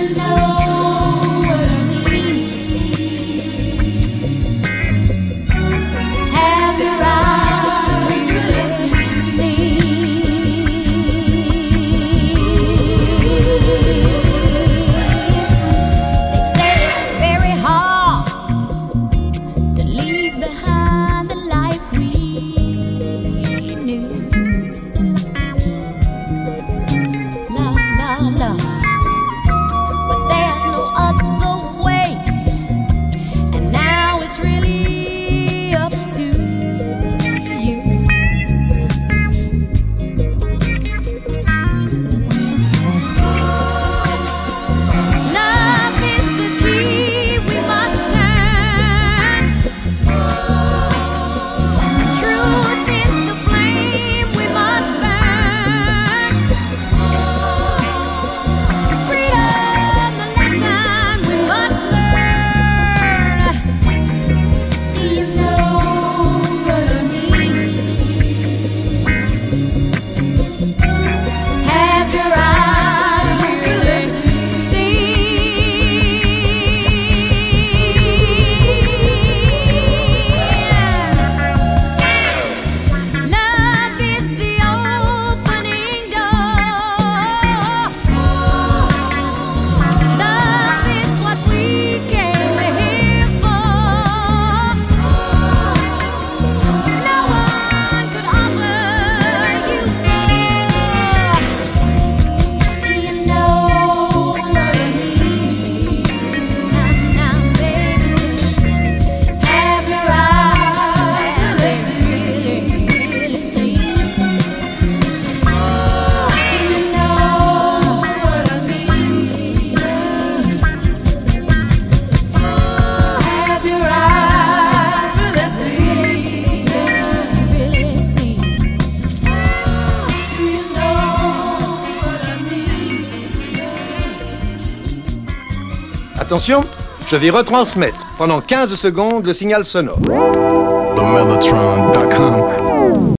Attention, je vais retransmettre pendant 15 secondes le signal sonore. TheMellotron.com.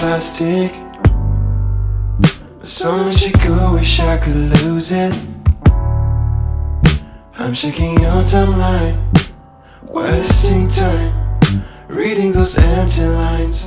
plastic. But so much ago, wish I could lose it. I'm checking your timeline, wasting time, reading those empty lines.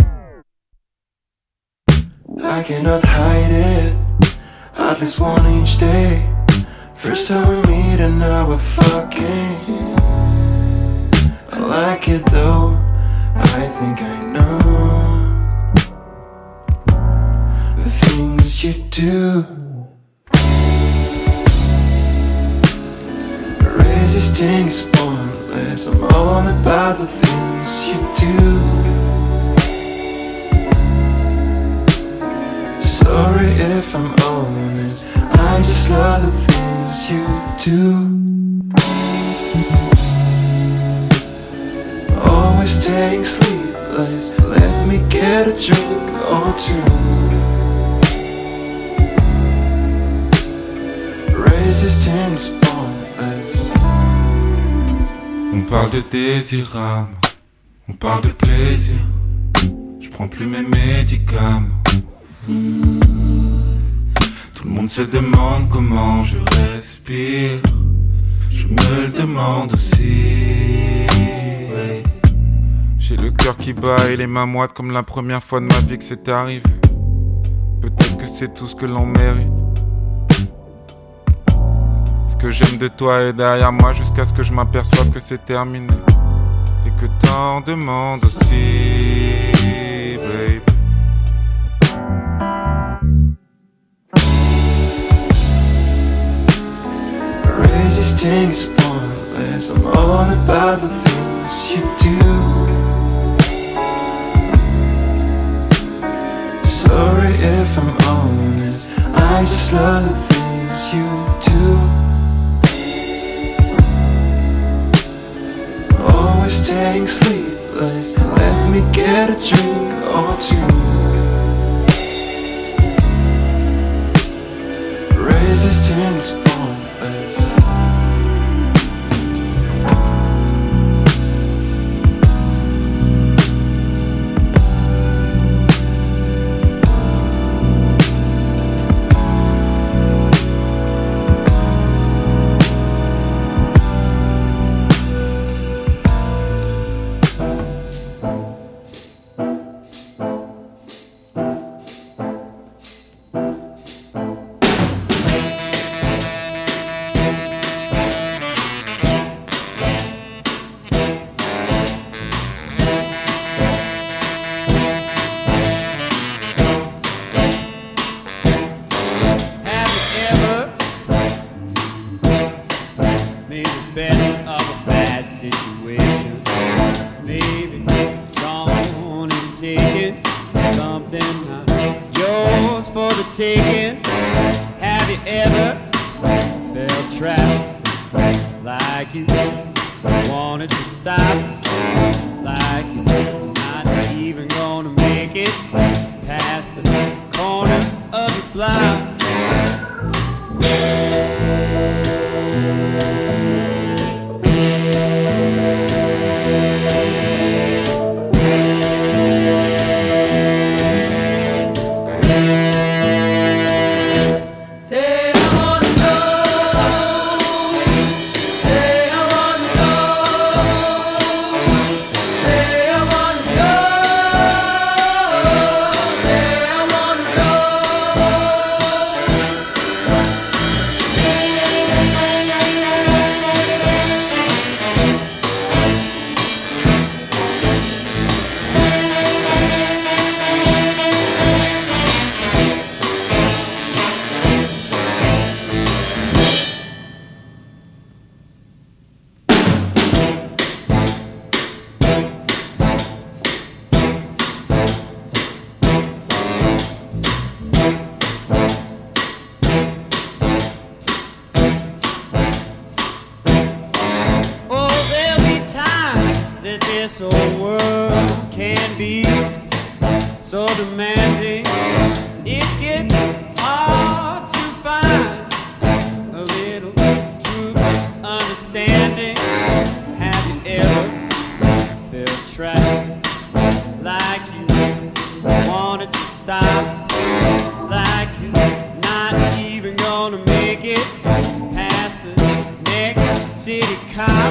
I cannot hide it, at least one each day. First time we meet and now we're fucking. I like it though, I think I know the things you do. Resisting is pointless, I'm all about the things you do. Sorry if I'm honest, I just love the things you do. Always staying sleepless, let me get a drink or two. Resisting is pointless. On parle de désirable, on parle de plaisir. Je prends plus mes médicaments. Tout le monde se demande comment je respire. Je me le demande aussi. J'ai le cœur qui bat et les mains moites comme la première fois de ma vie que c'est arrivé. Peut-être que c'est tout ce que l'on mérite. Ce que j'aime de toi est derrière moi jusqu'à ce que je m'aperçoive que c'est terminé. Et que t'en demandes aussi, babe. Resisting is pointless, I'm all about the things you do. Sorry if I'm honest, I just love the things you do. Always staying sleepless, let me get a drink or two. Resistance pointless. Like you want stop. Like you're not even gonna make it past the next city cop.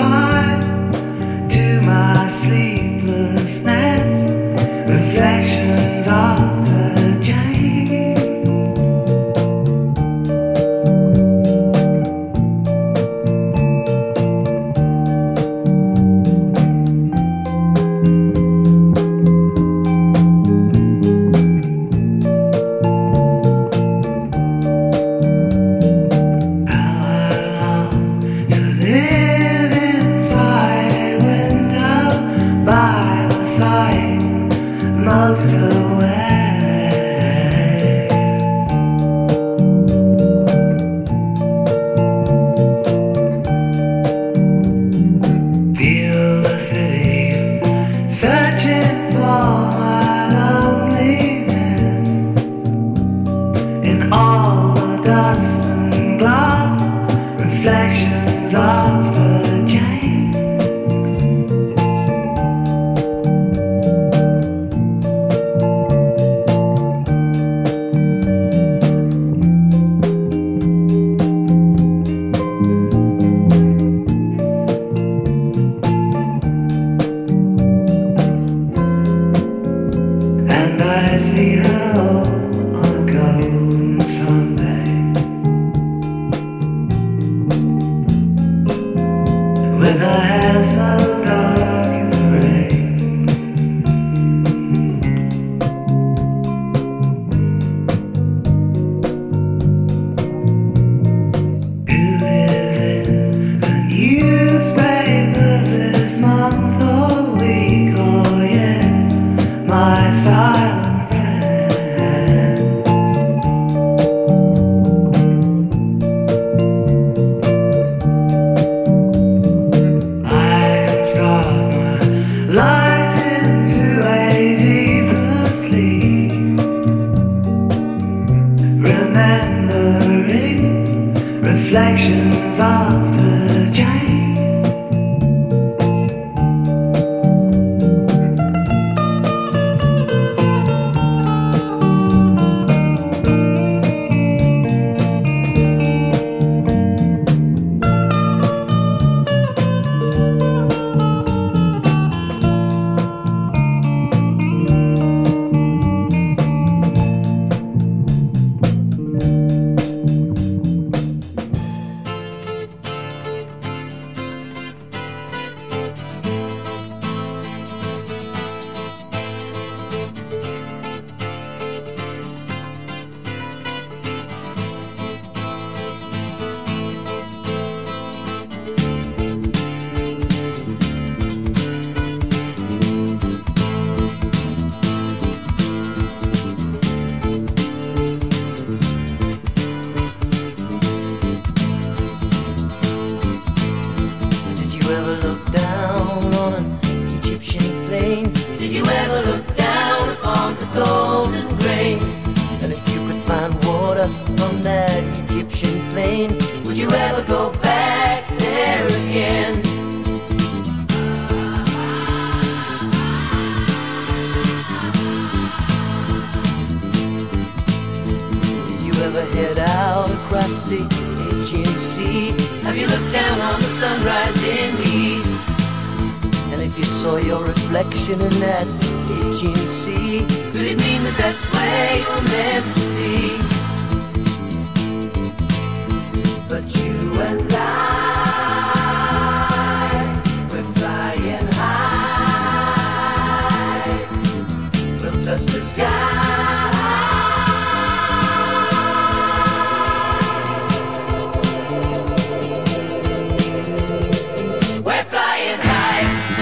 Reflection see her on a golden Sunday, with her hair so dark in the rain. Who is in the newspapers this month or week or year? My silent friend. I can start my life into a deeper sleep, remembering reflections after change. Did you ever look down on an Egyptian plain? Did you ever look down upon the golden grain? And if you could find water on that Egyptian plain, would you ever go back there again? Did you ever head out across the Aegean Sea? Have you looked down on the sunrise in the east? And if you saw your reflection in that Aegean Sea, could it mean that that's where you're meant to be? But you and I, we're flying high, we'll touch the sky. We're flying high.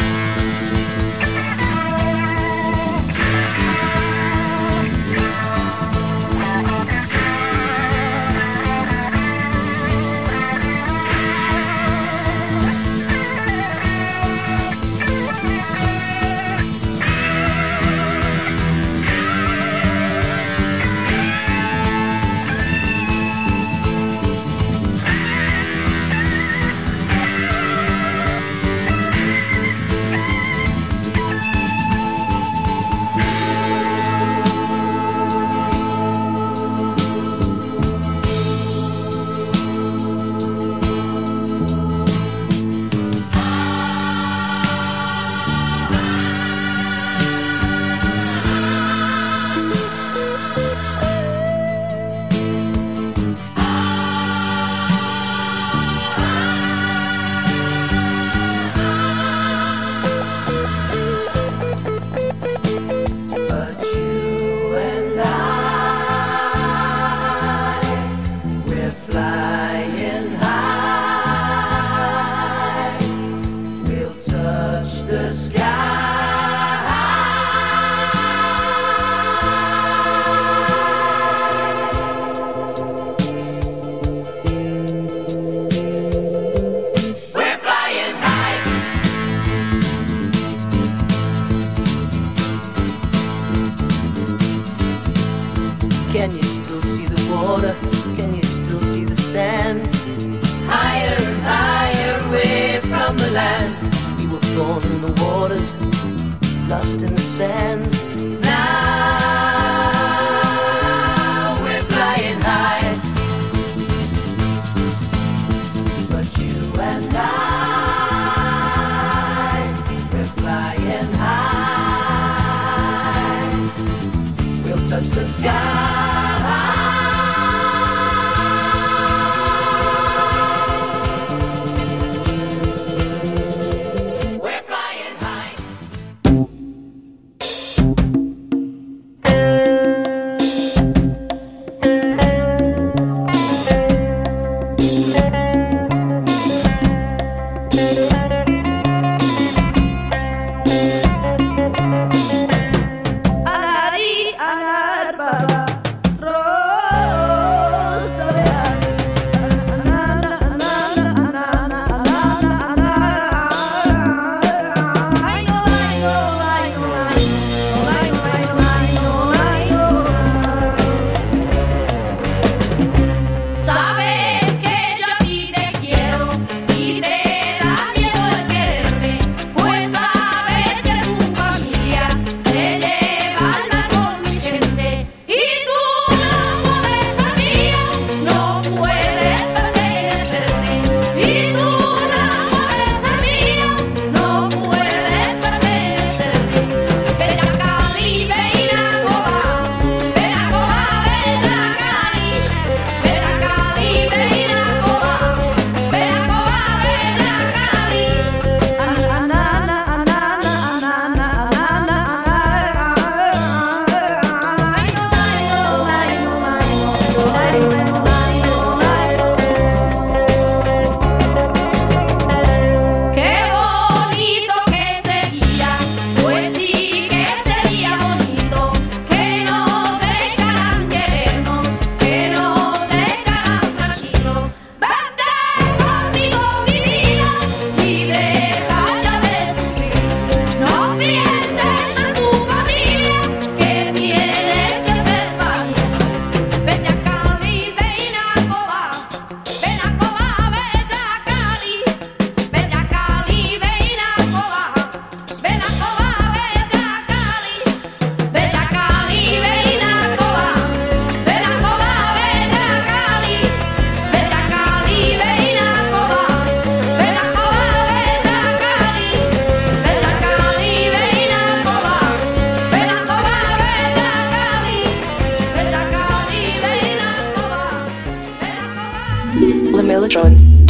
But you and I, we're flying high, we'll touch the sky. We're flying high. Can you still see the water? Can you still see the sand? Higher and higher away from the land. We were born in the waters, lost in the sands. Now we're flying high. But you and I, we're flying high.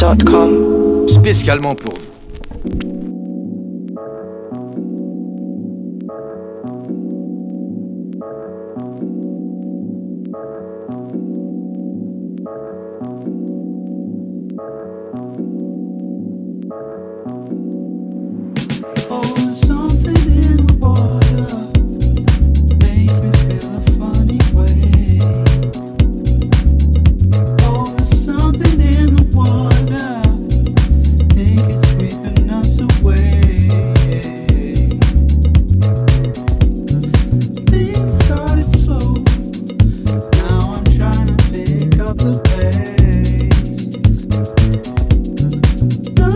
Spécialement pour vous.